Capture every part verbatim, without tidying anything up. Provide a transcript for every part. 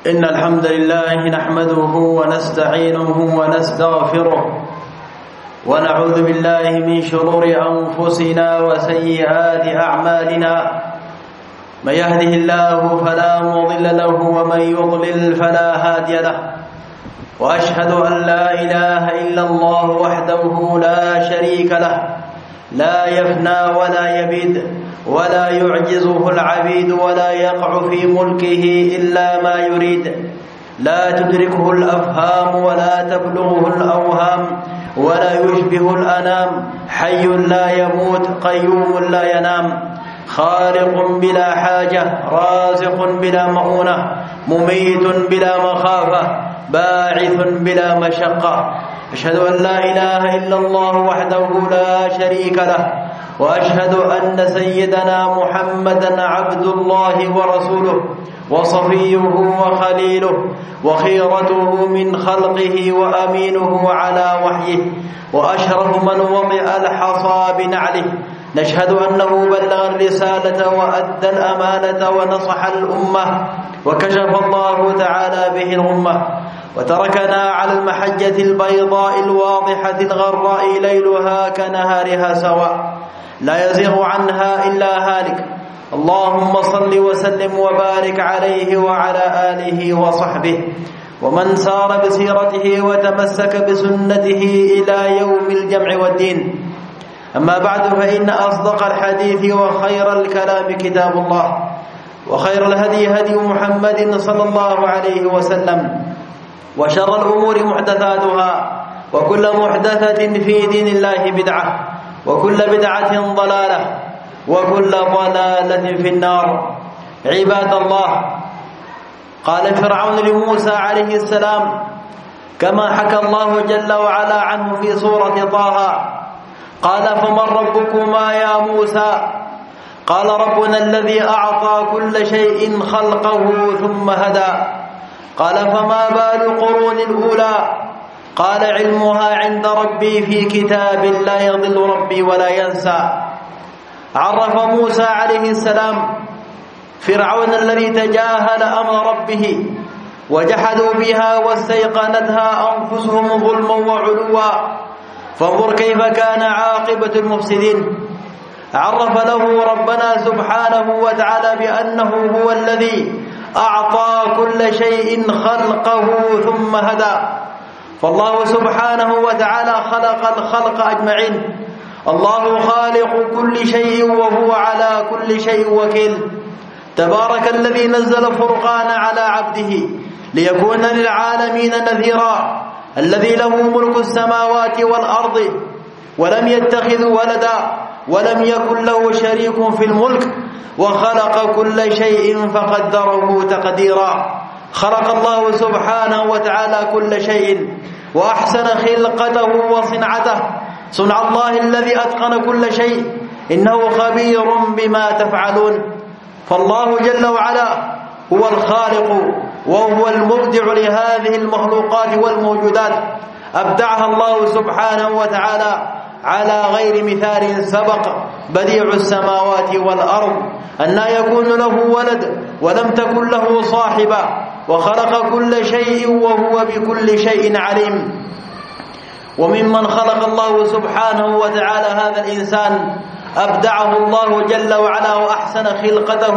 إن الحمد لله نحمده ونستعينه ونستغفره ونعوذ بالله من شرور أنفسنا وسيئات أعمالنا. من يهده الله فلا مضل له ومن يضلل فلا هادي له، وأشهد أن لا إله إلا الله وحده لا شريك له، لا يفنى ولا يبيد ولا يعجزه العبيد ولا يقع في ملكه إلا ما يريد، لا تدركه الأفهام ولا تبلغه الأوهام ولا يشبه الأنام، حي لا يموت قيوم لا ينام، خالق بلا حاجة، رازق بلا مؤونة، مميت بلا مخافة، باعث بلا مشقة. أشهد أن لا إله إلا الله وحده لا شريك له، وأشهد أن سيدنا محمدًا عبد الله ورسوله وصفيه وخليله وخيرته من خلقه وأمينه على وحيه، وأشرف من وضع الحصى بنعله. نشهد أنه بلغ الرسالة وأدى الأمانة ونصح الأمة، وكشف الله تعالى به الغمة، وتركنا على المحجة البيضاء الواضحة الغراء ليلها كنهارها سواء، لا يزيغ عنها إلا هالك. اللهم صل وسلم وبارك عليه وعلى آله وصحبه ومن سار بسيرته وتمسك بسنته إلى يوم الجمع والدين. أما بعد، فإن أصدق الحديث وخير الكلام كتاب الله، وخير الهدي هدي محمد صلى الله عليه وسلم، وشر الأمور محدثاتها، وكل محدثة في دين الله بدعة، وكل بدعة ضلالة، وكل ضلالة في النار. عباد الله، قال فرعون لموسى عليه السلام كما حكى الله جل وعلا عنه في سورة طه، قال فمن ربكما يا موسى؟ قال ربنا الذي أعطى كل شيء خلقه ثم هدى. قال فما بال القرون الأولى؟ قال علمها عند ربي في كتاب لا يضل ربي ولا ينسى. عرف موسى عليه السلام فرعون الذي تجاهل أمر ربه وجحدوا بها واستيقنتها أنفسهم ظلما وعلوا، فانظر كيف كان عاقبة المفسدين. عرف له ربنا سبحانه وتعالى بأنه هو الذي أعطى كل شيء خلقه ثم هدى. فالله سبحانه وتعالى خلق الخلق أجمعين، الله خالق كل شيء وهو على كل شيء وكيل. تبارك الذي نزل الفرقان على عبده ليكون للعالمين نذيرا، الذي له ملك السماوات والأرض ولم يتخذ ولدا ولم يكن له شريك في الملك، وخلق كل شيء فقدره تقديرا. خلق الله سبحانه وتعالى كل شيء وأحسن خلقته وصنعته. صنع الله الذي أتقن كل شيء، إنه خبير بما تفعلون. فالله جل وعلا هو الخالق وهو المبدع لهذه المخلوقات والموجودات، أبدعها الله سبحانه وتعالى على غير مثال سبق. بديع السماوات والأرض، أن يكون له ولد ولم تكن له صاحبة، وخلق كل شيء وهو بكل شيء عليم. وممن خلق الله سبحانه وتعالى هذا الإنسان أبدعه الله جل وعلا وأحسن خلقته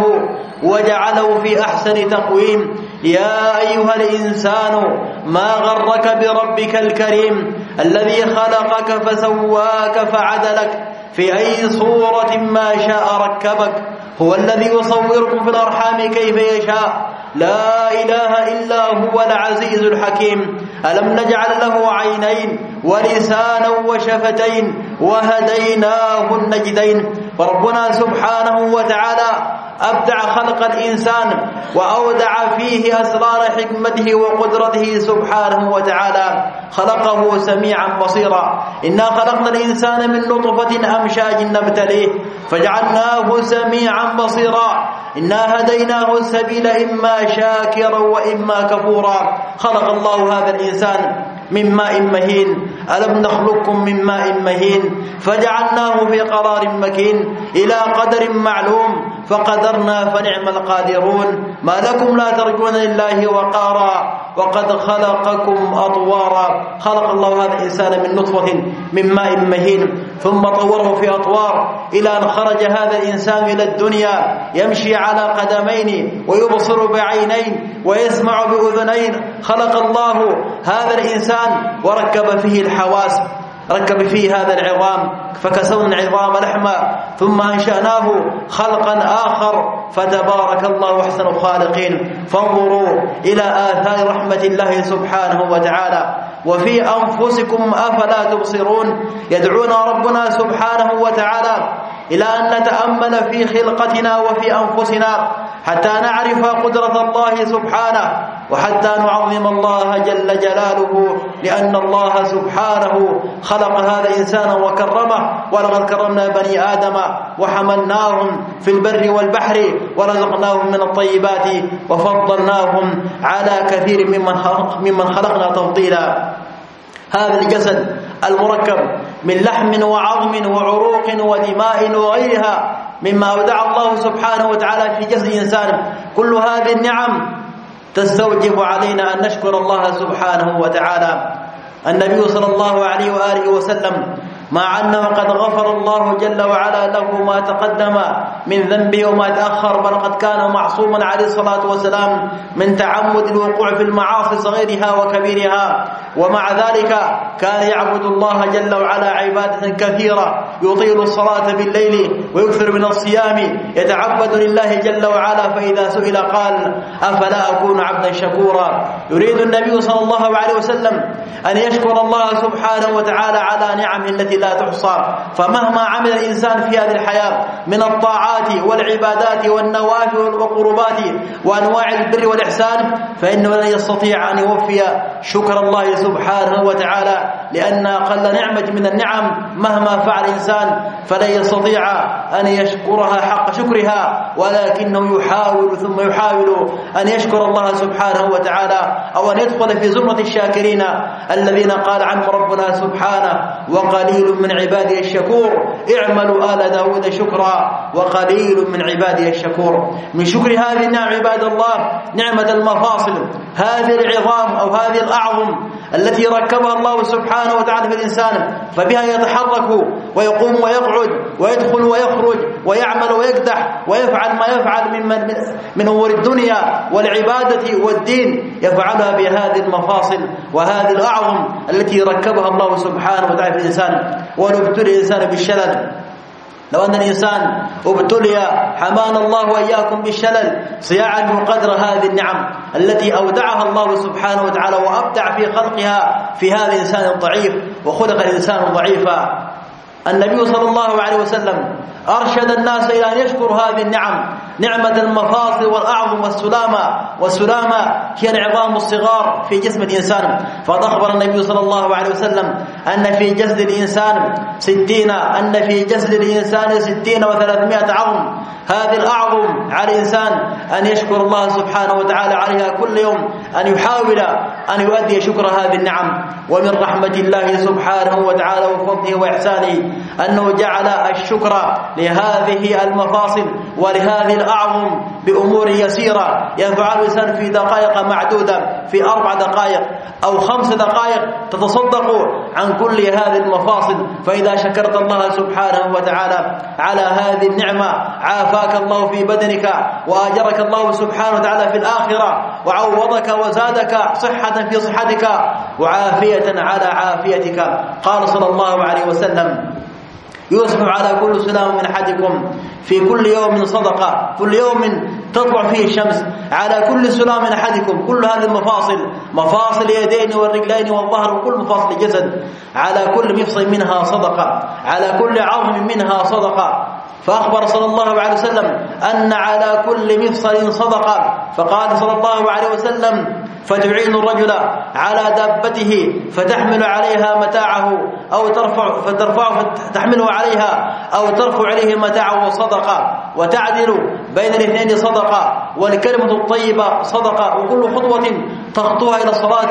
وجعله في أحسن تقويم. يا أيها الإنسان ما غرك بربك الكريم الذي خلقك فسواك فعدلك في أي صورة ما شاء ركبك. هو الذي يصوركم في الأرحام كيف يشاء، لا إله إلا هو العزيز الحكيم. ألم نجعل له عينين ولسانا وشفتين وهديناه النجدين. فربنا سبحانه وتعالى أبدع خلق الإنسان وأودع فيه أسرار حكمته وقدرته سبحانه وتعالى. خلقه سميعا بصيرا. إنا خلقنا الإنسان من نطفة أمشاج نبتليه فجعلناه سميعا بصيرا. إنا هديناه السبيل إما شاكرا وإما كفورا. خلق الله هذا الإنسان من ماء مهين ألم نخلقكم من ماء مهين فجعلناه في قرار مكين إلى قدر معلوم فقدرنا فنعم القادرون ما لكم لا ترجون لله وقارا وقد خلقكم أطوارا. خلق الله هذا الإنسان من نطفة من ماء مهين ثم طوره في أطوار إلى أن خرج هذا الإنسان إلى الدنيا يمشي على قدمين ويبصر بعينين ويسمع بأذنين. خلق الله هذا الإنسان وركب فيه الحواس، ركب فيه هذا العظام فكسونا العظام لحما ثم أنشأناه خلقا آخر فتبارك الله أحسن الخالقين. فانظروا إلى آثار رحمة الله سبحانه وتعالى وفي أنفسكم أفلا تبصرون. يدعونا ربنا سبحانه وتعالى إلى أن نتأمل في خلقتنا وفي أنفسنا حتى نعرف قدرة الله سبحانه وحتى نعظم الله جل جلاله، لأن الله سبحانه خلق هذا الإنسان وكرمه. ولقد كرمنا بني آدم وحملناهم في البر والبحر ورزقناهم من الطيبات وفضلناهم على كثير ممن خلق ممن خلقنا تفضيلا. هذا الجسد المركب من لحم وعظم وعروق ودماء وغيرها مما أودع الله سبحانه وتعالى في جسد الإنسان، كل هذه النعم تستوجب علينا أن نشكر الله سبحانه وتعالى. النبي صلى الله عليه وآله وسلم مع أنه قد غفر الله جل وعلا له ما تقدم من ذنبه وما تأخر، بل قد كان معصوما عليه الصلاة والسلام من تعمد الوقوع في المعاصي صغيرها وكبيرها، ومع ذلك كان يعبد الله جل وعلا عبادة كثيرة، يطيل الصلاة بالليل ويكثر من الصيام، يتعبد لله جل وعلا. فإذا سئل قال أفلا أكون عبدا شكورا. يريد النبي صلى الله عليه وسلم أن يشكر الله سبحانه وتعالى على نعمه التي لا تحصى. فمهما عمل الإنسان في هذه الحياة من الطاعات والعبادات والنوافل والقربات وأنواع البر والإحسان فإنه لن يستطيع أن يوفي شكر الله سبحانه وتعالى، لأن أقل نعمة من النعم مهما فعل الإنسان فلن يستطيع أن يشكرها حق شكرها، ولكنه يحاول ثم يحاول أن يشكر الله سبحانه وتعالى أو أن يدخل في زمرة الشاكرين الذين قال عنهم ربنا سبحانه وقليل من عبادي الشكور اعملوا آل داود شكرا وقليل من عبادي الشكور. من شكر هذه النعم عباد الله نعمة المفاصل، هذه العظام أو هذه الأعظم التي ركبها الله سبحانه وتعالى في الإنسان، فبها يتحرك ويقوم ويقعد ويدخل ويخرج ويعمل ويكدح ويفعل ما يفعل من, من, من أمور الدنيا والعبادة والدين، يفعلها بهذه المفاصل وهذه الأعظم التي ركبها الله سبحانه وتعالى في الإنسان. ونبتلي الإنسان بالشلل، لو أن الإنسان ابتلي حمانا الله وإياكم بالشلل صياعا قدر هذه النعم التي أودعها الله سبحانه وتعالى وأبدع في خلقها في هذا الإنسان الضعيف، وخلق الإنسان ضعيفا. النبي صلى الله عليه وسلم أرشد الناس إلى أن يشكروا هذه النعم، نعمة المفاصل والأعظم والسلامة. والسلامة هي العظام الصغار في جسم الإنسان، فقد أخبر النبي صلى الله عليه وسلم أن في جسد الإنسان ستين أن في جسد الإنسان ستين وثلاثمائة عظم. هذه الأعظم على الإنسان أن يشكر الله سبحانه وتعالى عليها كل يوم، أن يحاول أن يؤدي شكر هذه النعم. ومن رحمة الله سبحانه وتعالى وفضله وإحسانه أنه جعل الشكر لهذه المفاصل ولهذه الأعظم بأمور يسيرة يفعل الإنسان في دقائق معدودة، في أربع دقائق أو خمس دقائق تتصدق عن كل هذه المفاصل. فإذا شكرت الله سبحانه وتعالى على هذه النعمة عافاك الله في بدنك وأجرك الله سبحانه وتعالى في الآخرة، وعوضك وزادك صحة في صحتك وعافية على عافيتك. قال صلى الله عليه وسلم يصبح على كل سلام من أحدكم في كل يوم صدقة، كل يوم تطلع فيه الشمس على كل سلام من أحدكم. كل هذه المفاصل، مفاصل اليدين والرجلين والظهر وكل مفاصل الجسد، على كل مفصل منها صدقة، على كل عظم منها صدقة. فأخبر صلى الله عليه وسلم أن على كل مفصل صدقة. فقال صلى الله عليه وسلم فتعين الرجل على دابته فتحمل عليها متاعه أو ترفع فترفع فتحمله عليها أو ترفع عليه متاعه صدقة، وتعدل بين الاثنين صدقة، والكلمة الطيبة صدقة، وكل خطوة تخطوها إلى الصلاة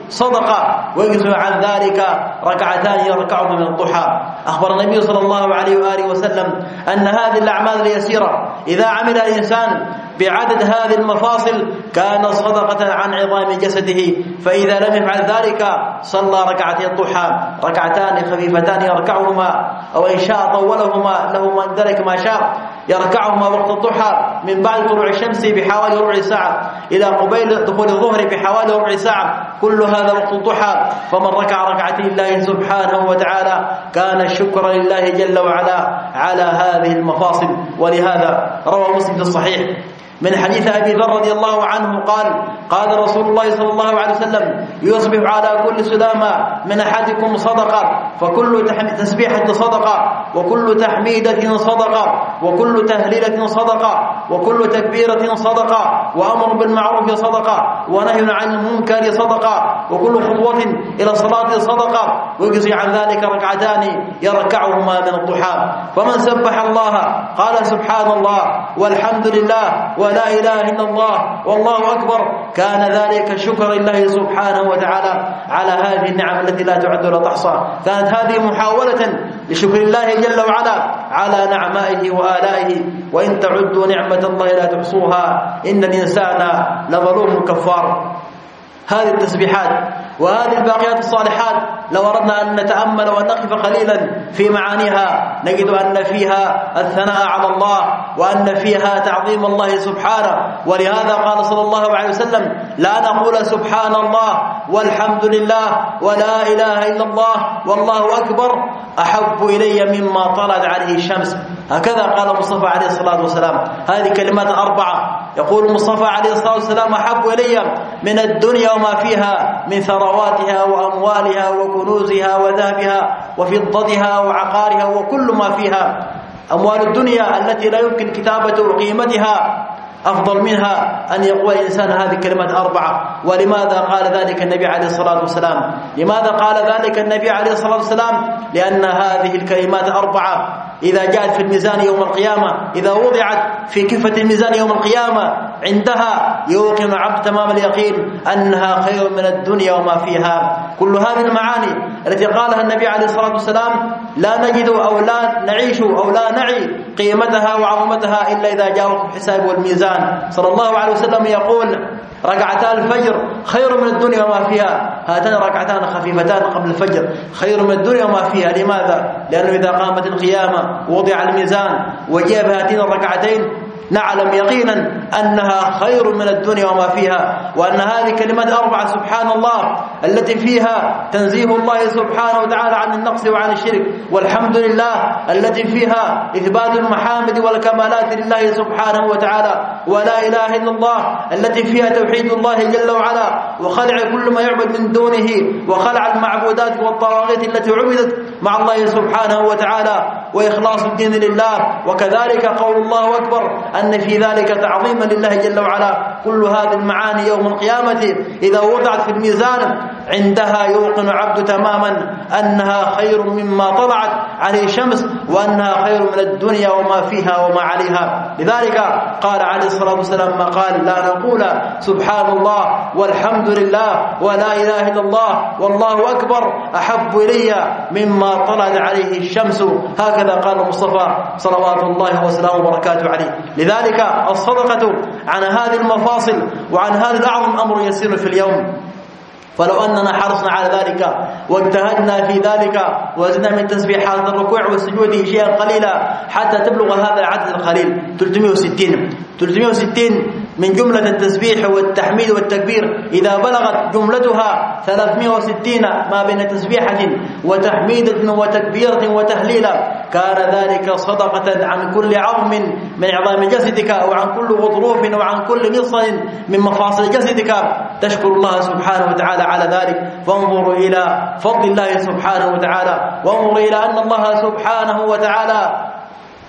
صدقة، ويجزم عن ذلك ركعتان يركعهما من الضحى. أخبر النبي صلى الله عليه وآله وسلم أن هذه الأعمال اليسيرة إذا عمل الإنسان بعدد هذه المفاصل كان صدقة عن عظام جسده، فإذا لم يفعل ذلك صلى ركعتي الضحى ركعتان خفيفتان يركعهما، أو إن شاء طولهما له من ذلك ما شاء، يركعهما وقت الضحى من بعد طلوع الشمس بحوالي ربع ساعة إلى قبيل دخول الظهر بحوالي ربع ساعة، كل هذا وقت الضحى. فمن ركع ركعتين لله سبحانه وتعالى كان شكرا لله جل وعلا على هذه المفاصل. ولهذا روى مسلم في الصحيح من حديث أبي ذر رضي الله عنه قال: قال رسول الله صلى الله عليه وسلم: يصبح على كل سلامة من أحدكم صدقة، فكل تسبيحة صدقة، وكل تحميدة صدقة، وكل تهليلة صدقة، وكل تكبيرة صدقة، وأمر بالمعروف صدقة، ونهي عن المنكر صدقة، وكل خطوة إلى الصلاة صدقة، ويجزي عن ذلك ركعتان يركعهما من الضحى. فمن سبح الله قال سبحان الله والحمد لله ولا إله إلا الله والله أكبر كان ذلك شكرا لله سبحانه وتعالى على هذه النعم التي لا تعد ولا تحصى. كانت هذه محاولة لشكر الله جل وعلا على نعمائه وآلائه، وإن تعدوا نعمة الله لا تحصوها إن الإنسان لظلوم كفار. هذه التسبيحات وهذه الباقيات الصالحات لو أردنا أن نتأمل وأن نقف قليلا في معانيها نجد أن فيها الثناء على الله، وأن فيها تعظيم الله سبحانه. ولهذا قال صلى الله عليه وسلم: لا نقول سبحان الله والحمد لله ولا إله إلا الله والله أكبر أحب إلي مما طلعت عليه الشمس. هكذا قال المصطفى عليه الصلاة والسلام. هذه كلمات أربعة يقول المصطفى عليه الصلاة والسلام: أحب إلي من الدنيا وما فيها من ثرواتها وأموالها وكنوزها وذهبها وفضتها وعقارها وكل ما فيها. أموال الدنيا التي لا يمكن كتابة قيمتها أفضل منها أن يقول الإنسان هذه كلمات أربعة. ولماذا قال ذلك النبي عليه الصلاة والسلام؟ لماذا قال ذلك النبي عليه الصلاة والسلام؟ لأن هذه الكلمات أربعة إذا جاءت في الميزان يوم القيامة، إذا وضعت في كفة الميزان يوم القيامة، عندها يوقن عبد تمام اليقين أنها خير من الدنيا وما فيها. كل هذه المعاني التي قالها النبي عليه الصلاة والسلام لا نجد أو لا نعيش أو لا نعي قيمتها وعظمتها إلا إذا جاء الحساب والميزان. صلى الله عليه وسلم يقول: ركعتا الفجر خير من الدنيا وما فيها. هاتان ركعتان خفيفتان قبل الفجر خير من الدنيا وما فيها. لماذا؟ لأنه إذا قامت القيامة ووضع الميزان وجاء بهاتين الركعتين نعلم يقينا أنها خير من الدنيا وما فيها، وأن هذه كلمات أربعة سبحان الله التي فيها تنزيه الله سبحانه وتعالى عن النقص وعن الشرك، والحمد لله التي فيها إثبات المحامد والكمالات لله سبحانه وتعالى، ولا إله إلا الله التي فيها توحيد الله جل وعلا وخلع كل ما يعبد من دونه، وخلع المعبودات والطواغيت التي عبدت مع الله سبحانه وتعالى، وإخلاص الدين لله. وكذلك قول الله أكبر أن في ذلك تعظيما لله جل وعلا. كل هذه المعاني يوم القيامة إذا وضعت في الميزان عندها يوقن عبد تماما أنها خير مما طلعت عليه الشمس، وأنها خير من الدنيا وما فيها وما عليها. لذلك قال عليه الصلاة والسلام ما قال: لا نقول سبحان الله والحمد لله ولا إله إلا الله والله أكبر أحب إلي مما طلعت عليه الشمس. هكذا قال المصطفى صلوات الله وسلامه وبركاته عليه. لذلك الصدقة عن هذه المفاصل وعن هذا الأعظم أمر يسير في اليوم. فلو أننا حرصنا على ذلك واجتهدنا في ذلك وزدنا من تسبيحات الركوع والسجود شيئا قليلا حتى تبلغ هذا العدد القليل ثلاثمائة وستين ثلاثمائة وستين من جملة التسبيح والتحميد والتكبير إذا بلغت جملتها ثلاثمائة وستين ما بين تسبيحة وتحميدة وتكبيرة وتهليلة كان ذلك صدقة عن كل عظم من عظام جسدك، وعن كل غضروف وعن كل مفصل من مفاصل جسدك تشكر الله سبحانه وتعالى على ذلك. فانظروا إلى فضل الله سبحانه وتعالى، وانظروا إلى أن الله سبحانه وتعالى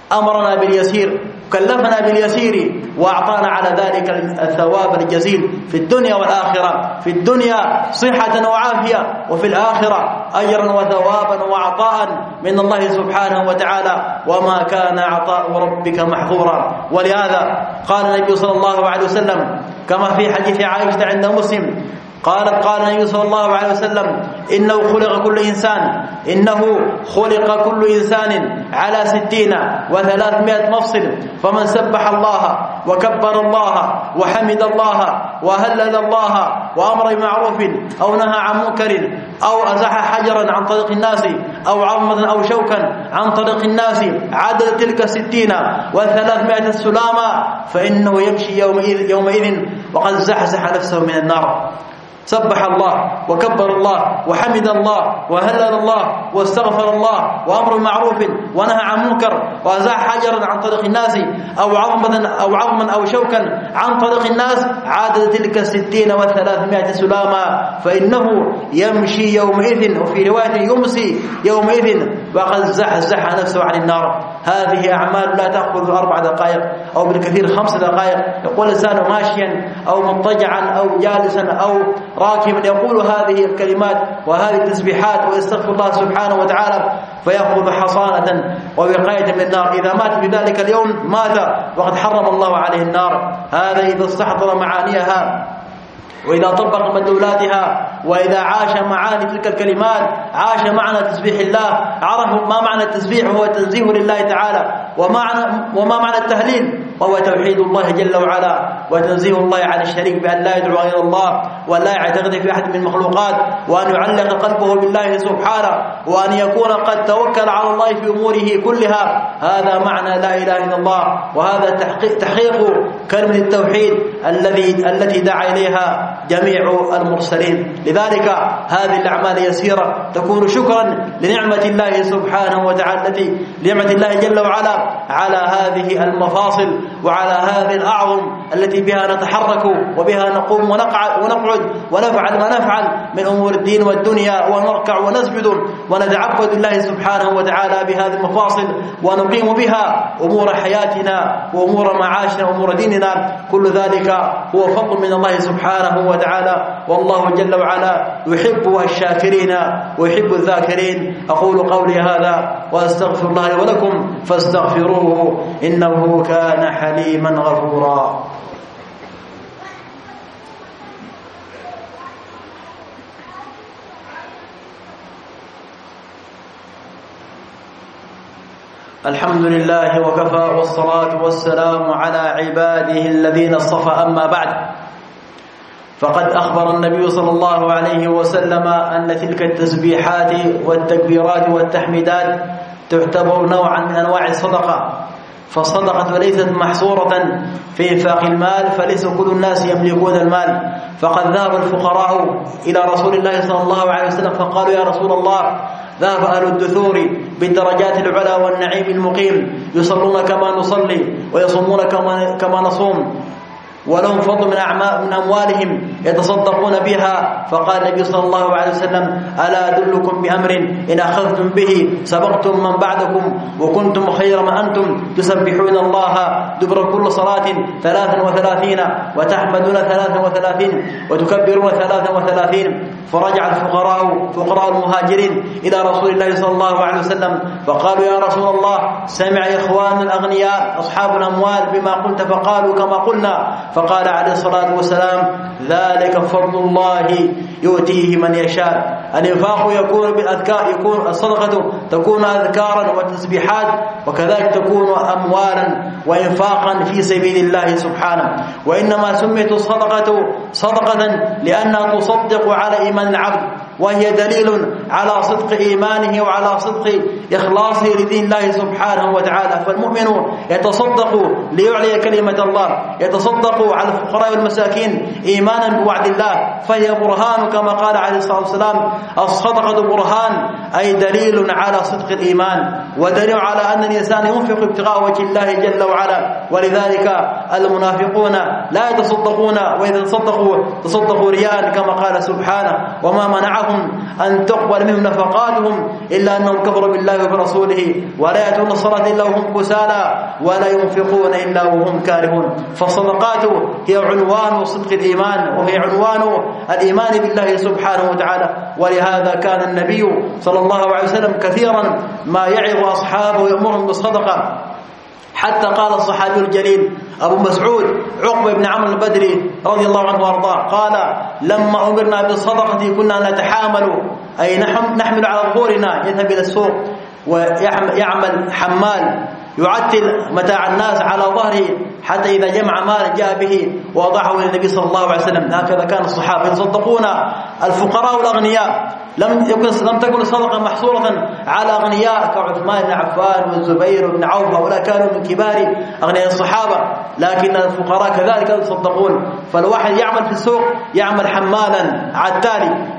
أمرنا باليسير، كلفنا باليسير، وأعطانا على ذلك الثواب الجزيل في الدنيا والآخرة. في الدنيا صحة وعافية، وفي الآخرة أجرا وثوابا وعطاء من الله سبحانه وتعالى، وما كان عطاء ربك محظورا. ولهذا قال النبي صلى الله عليه وسلم كما في حديث عائشة عند مسلم، قالت قال النبي صلى الله عليه وسلم: إنه خلق كل إنسان إنه خلق كل إنسان على ستين وثلاثمائة مفصل، فمن سبح الله وكبر الله وحمد الله وهلل الله وأمر بمعروف أو نهى عن منكر أو أزح حجرا عن طريق الناس أو عظمة أو شوكا عن طريق الناس عدد تلك الستين وثلاثمائة السلامة، فإنه يمشي يومئذ, يومئذ وقد زحزح نفسه من النار. سبح الله وكبر الله وحمد الله وهلل الله واستغفر الله وأمر بمعروف ونهى عن منكر وأزاح حجرا عن طريق الناس أو عظمة أو عظما أو شوكا عن طريق الناس عدد تلك الستين وثلاثمائة سلاما، فإنه يمشي يومئذ، وفي رواية يمسي يومئذ وقد زحزح نفسه عن النار. هذه أعمال لا تأخذ أربع دقائق أو بالكثير خمس دقائق. يقول الإنسان ماشيا أو مضطجعا أو جالسا أو راكبا يقول هذه الكلمات وهذه التسبيحات ويستغفر الله سبحانه وتعالى فيأخذ حصانة ووقاية من النار. إذا مات في ذلك اليوم مات وقد حرم الله عليه النار. هذا إذا استحضر معانيها وإذا طبق مدلولاتها وإذا عاش معاني تلك الكلمات، عاش معنى تسبيح الله، عرف ما معنى التسبيح هو تنزيه لله تعالى، ومعنى وما معنى التهليل وهو توحيد الله جل وعلا وتنزيه الله عن الشريك بأن لا يدعو غير الله ولا يعتقد في أحد من المخلوقات، وأن يعلق قلبه بالله سبحانه، وأن يكون قد توكل على الله في أموره كلها. هذا معنى لا إله إلا الله، وهذا تحقيق كلمة التوحيد الذي التي دعا إليها جميع المرسلين. لذلك هذه الأعمال يسيرة تكون شكرا لنعمة الله سبحانه وتعالى، التي نعمة الله جل وعلا على هذه المفاصل وعلى هذه الأعظم التي بها نتحرك وبها نقوم ونقعد ونقعد ونفعل ما نفعل من أمور الدين والدنيا، ونركع ونسجد ونتعبد الله سبحانه وتعالى بهذه المفاصل، ونقيم بها أمور حياتنا وأمور معاشنا وأمور ديننا. كل ذلك هو فضل من الله سبحانه وتعالى، والله جل وعلا يحب الشاكرين ويحب الذاكرين. أقول قولي هذا وأستغفر الله لي ولكم فاستغفروه إنه كان حليما غفورا. الحمد لله وكفى، والصلاة والسلام على عباده الذين اصطفى. أما بعد، فقد أخبر النبي صلى الله عليه وسلم أن تلك التسبيحات والتكبيرات والتحميدات تعتبر نوعا من أنواع الصدقة، فالصدقة ليست محصورة في إنفاق المال، فليس كل الناس يملكون المال. فقد ذهب الفقراء إلى رسول الله صلى الله عليه وسلم فقالوا: يا رسول الله، ذهب أهل الدثور بالدرجات العلى والنعيم المقيم، يصلون كما نصلي ويصومون كما كما نصوم، ولهم فضل من أعمال من أموالهم يتصدقون بها. فقال النبي صلى الله عليه وسلم: ألا أدلكم بأمر إن أخذتم به سبقتم من بعدكم وكنتم خير ما أنتم، تسبحون الله دبر كل صلاة ثلاثا وثلاثين وتحمدون ثلاثا وثلاثين وتكبرون ثلاثا وثلاثين. فرجع الفقراء فقراء المهاجرين إلى رسول الله صلى الله عليه وسلم فقالوا: يا رسول الله، سمع إخواننا الأغنياء أصحاب الأموال بما قلت فقالوا كما قلنا. فقال عليه الصلاة والسلام: ذلك فضل الله يؤتيه من يشاء. الإنفاق يكون بالأذكار، يكون الصدقة تكون أذكارا وتسبيحات، وكذلك تكون أموالا وإنفاقا في سبيل الله سبحانه. وإنما سميت الصدقة صدقة لأنها تصدق على إيمان العبد، وهي دليل على صدق إيمانه وعلى صدق إخلاصه لدين الله سبحانه وتعالى. فالمؤمن يتصدق ليعلي كلمة الله، يتصدق على الفقراء والمساكين إيمانا بوعد الله، فهي برهان كما قال عليه الصلاة والسلام: الصدقة برهان، أي دليل على صدق الإيمان. ودليل على أن الإنسان ينفق ابتغاء وجه الله جل وعلا. ولذلك المنافقون لا يتصدقون، وإذا تصدقوا تصدقوا رياء كما قال سبحانه: وما منعهم أن تقبل منهم نفقاتهم إلا أنهم كفروا بالله وبرسوله ولا يأتون الصلاة إلا وهم كسالى ولا ينفقون إلا وهم كارهون. فالصدقات هي عنوان صدق الإيمان، وهي عنوان الإيمان بالله سبحانه وتعالى. ولهذا كان النبي صلى الله عليه وسلم كثيرا ما يعظ أصحابه ويأمرهم بالصدقة، حتى قال الصحابي الجليل أبو مسعود عقبة بن عمرو البدري رضي الله عنه وارضاه قال: لما أمرنا بالصدقة كنا نتحامل، أي نحمل على ظهورنا، يذهب إلى السوق ويعمل حمال يعتل متاع الناس على ظهره حتى إذا جمع مال جاء به ووضعه للنبي صلى الله عليه وسلم. هكذا كان الصحابة يتصدقون الفقراء والأغنياء. لم يكن لم تكن الصدقة محصورة على أغنياء كعثمان بن عفان والزبير بن عوف، هؤلاء كانوا من كبار أغنياء الصحابة، لكن الفقراء كذلك يتصدقون. فالواحد يعمل في السوق يعمل حمالا عتالي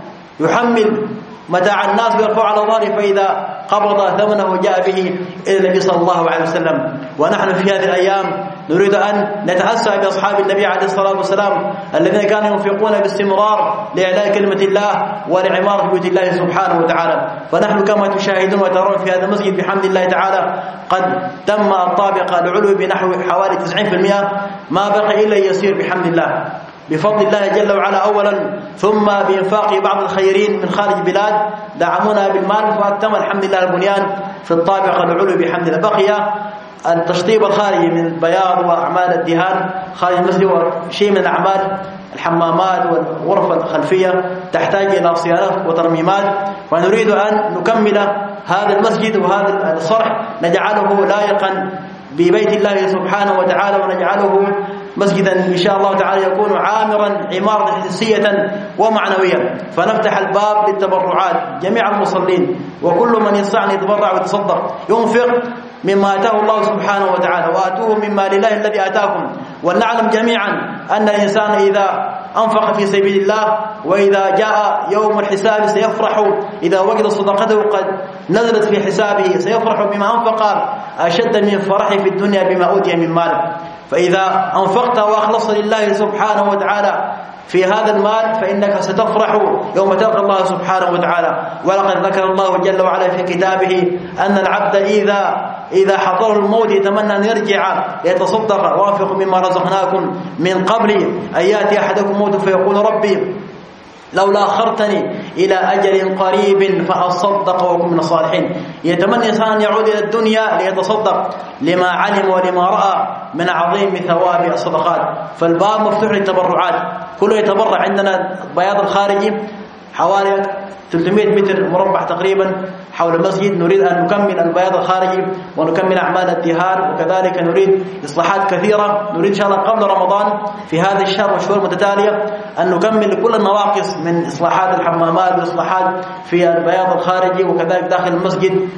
يحمل متاع الناس ويرفع على ظهره، فإذا قبض ثمنه جاء به إلى النبي صلى الله عليه وسلم. ونحن في هذه الأيام نريد أن نتأسى بأصحاب النبي عليه الصلاة والسلام الذين كانوا ينفقون باستمرار لإعلاء كلمة الله ولعمارة بيوت الله سبحانه وتعالى. فنحن كما تشاهدون وترون في هذا المسجد بحمد الله تعالى قد تم الطابق العلوي بنحو حوالي تسعين بالمئة، ما بقي إلا يسير بحمد الله بفضل الله جل وعلا أولا، ثم بإنفاق بعض الخيرين من خارج البلاد دعمونا بالمال، فأتم الحمد لله البنيان في الطابق العلوي بحمد الله. بقي التشطيب الخارجي من البياض وأعمال الدهان خارج المسجد وشيء من الأعمال الحمامات والغرفة الخلفية تحتاج إلى صيانات وترميمات، ونريد أن نكمل هذا المسجد وهذا الصرح نجعله لائقا ببيت الله سبحانه وتعالى، ونجعله مسجدا إن شاء الله تعالى يكون عامرا عمارة حسية ومعنوية. فنفتح الباب للتبرعات جميع المصلين وكل من يستطيع أن يتبرع ويتصدق ينفق مما آتاه الله سبحانه وتعالى، وآتوه مما لله الذي آتاكم. ولنعلم جميعا أن الإنسان إذا أنفق في سبيل الله وإذا جاء يوم الحساب سيفرح، إذا وجد صدقته قد نزلت في حسابه سيفرح بما أنفق أشد من فرحه في الدنيا بما أوتي من مال. فإذا أنفقت وأخلصت لله سبحانه وتعالى في هذا المال فإنك ستفرح يوم تلقى الله سبحانه وتعالى. ولقد ذكر الله جل وعلا في كتابه أن العبد إذا إذا حضره الموت يتمنى أن يرجع ليتصدق: وأنفقوا مما رزقناكم من قبل أن يأتي أحدكم موت فيقول ربي لولا أخرتني إلى أجل قريب فأصدق وأكون من الصالحين. يتمنى إنسان أن يعود إلى الدنيا ليتصدق لما علم ولما رأى من عظيم ثواب الصدقات. فالباب مفتوح للتبرعات، كله يتبرع. عندنا البياض الخارجي حوالي ثلاثمئة متر مربع تقريبا حول المسجد، نريد أن نكمل البياض الخارجي ونكمل أعمال الدهان، وكذلك نريد إصلاحات كثيرة. نريد إن شاء الله قبل رمضان في هذا الشهر والشهور المتتالية أن نكمل كل النواقص من إصلاحات الحمامات وإصلاحات في البياض الخارجي، وكذلك داخل المسجد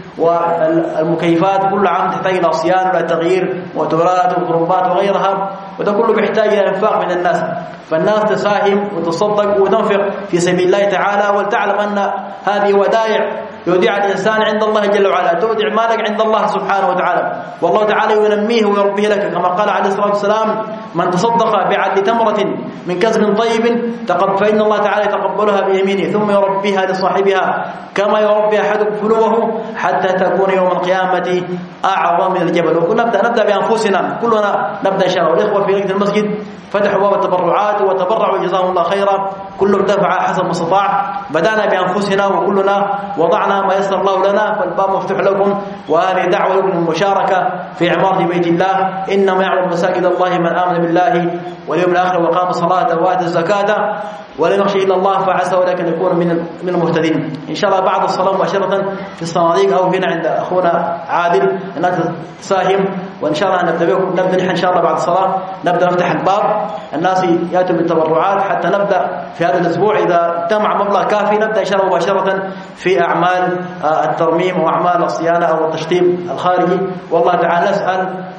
والمكيفات كل عام تحتاج إلى صيانة وإلى تغيير موتورات وغرفات وغيرها، وده كله بيحتاج إلى إنفاق من الناس. فالناس تساهم وتصدق وتنفق في سبيل الله تعالى، ولتعلم أن هذه ودائع يودع الإنسان عند الله جل وعلا. تودع مالك عند الله سبحانه وتعالى، والله تعالى ينميه ويربيه لك، كما قال عليه الصلاة والسلام: من تصدق بعدل تمرة من كسب طيب فإن الله تعالى يتقبلها بيمينه ثم يربيها لصاحبها كما يربي أحدكم فلوه حتى تكون يوم القيامة أعظم من الجبل. وكنا نبدأ نبدأ بأنفسنا، كلنا نبدأ إن شاء الله. والإخوة في لجنة المسجد فتحوا باب التبرعات وتبرعوا جزاهم الله خيرا، كلهم دفع حسب ما استطاع. بدأنا بأنفسنا وكلنا وضعنا ما يسر الله لنا، فالباب مفتوح لكم. وهذه دعوة لكم المشاركة في عمارة بيت الله. إنما يعمر مساجد الله من آمن بالله واليوم الآخر وقام الصلاة وآتى الزكاة ولم يخشى إلا الله فعسى ولكن يكون من من المهتدين. إن شاء الله بعد الصلاة مباشرة في الصناديق أو هنا عند أخونا عادل الناس تساهم، وإن شاء الله نبدأ بكم. نبدأ نحن إن شاء الله بعد الصلاة نبدأ نفتح الباب، الناس يأتوا بالتبرعات حتى نبدأ في هذا الأسبوع. إذا اجتمع مبلغ كافي نبدأ إن شاء الله مباشرة في أعمال الترميم وأعمال الصيانة أو التشطيب الخارجي. والله تعالى نسأل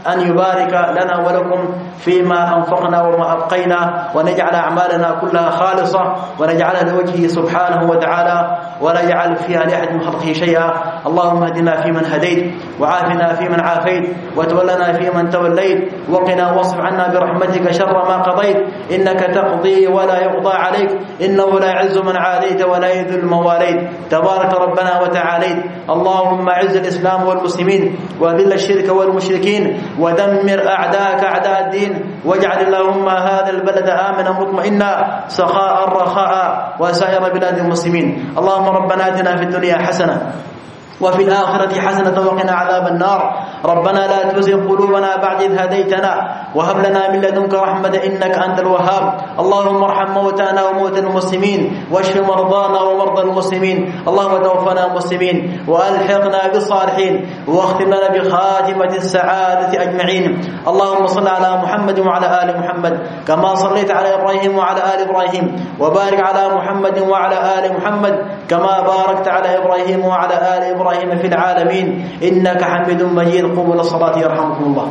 أن يبارك لنا ولكم فيما أنفقنا وما أبقينا، ونجعل أعمالنا كلها خالصة، ونجعلها لوجهه سبحانه وتعالى، ولا يجعل فيها لأحد من خلقه شيئا. اللهم اهدنا فيمن هديت، وعافنا فيمن عافيت، وتولنا فيمن توليت، وقنا واصرف عنا برحمتك شر ما قضيت، إنك تقضي ولا يقضى عليك، إنه لا يعز من عاديت ولا يذل من واليت، تبارك ربنا وتعاليت. اللهم اعز الإسلام والمسلمين، وذل الشرك والمشركين، ودمر أعداءك أعداء الدين، واجعل اللهم هذا البلد آمنا مطمئنا سخاء رخاء وسائر بلاد المسلمين. اللهم ربنا آتنا في الدنيا حسنة وفي الآخرة حسنة وقنا عذاب النار. ربنا لا تزغ قلوبنا بعد إذ هديتنا وهب لنا من لدنك رحمة إنك أنت الوهاب. اللهم ارحم موتانا وموتى المسلمين، واشف مرضانا ومرضى المسلمين. اللهم توفنا مسلمين وألحقنا بالصالحين، واختم لنا بخاتمة السعادة أجمعين. اللهم صل على محمد وعلى آل محمد كما صليت على إبراهيم وعلى آل إبراهيم، وبارك على محمد وعلى آل محمد كما باركت على إبراهيم وعلى آل إبراهيم في العالمين إنك حميد مجيد. قوموا إلى الصلاة يرحمكم الله.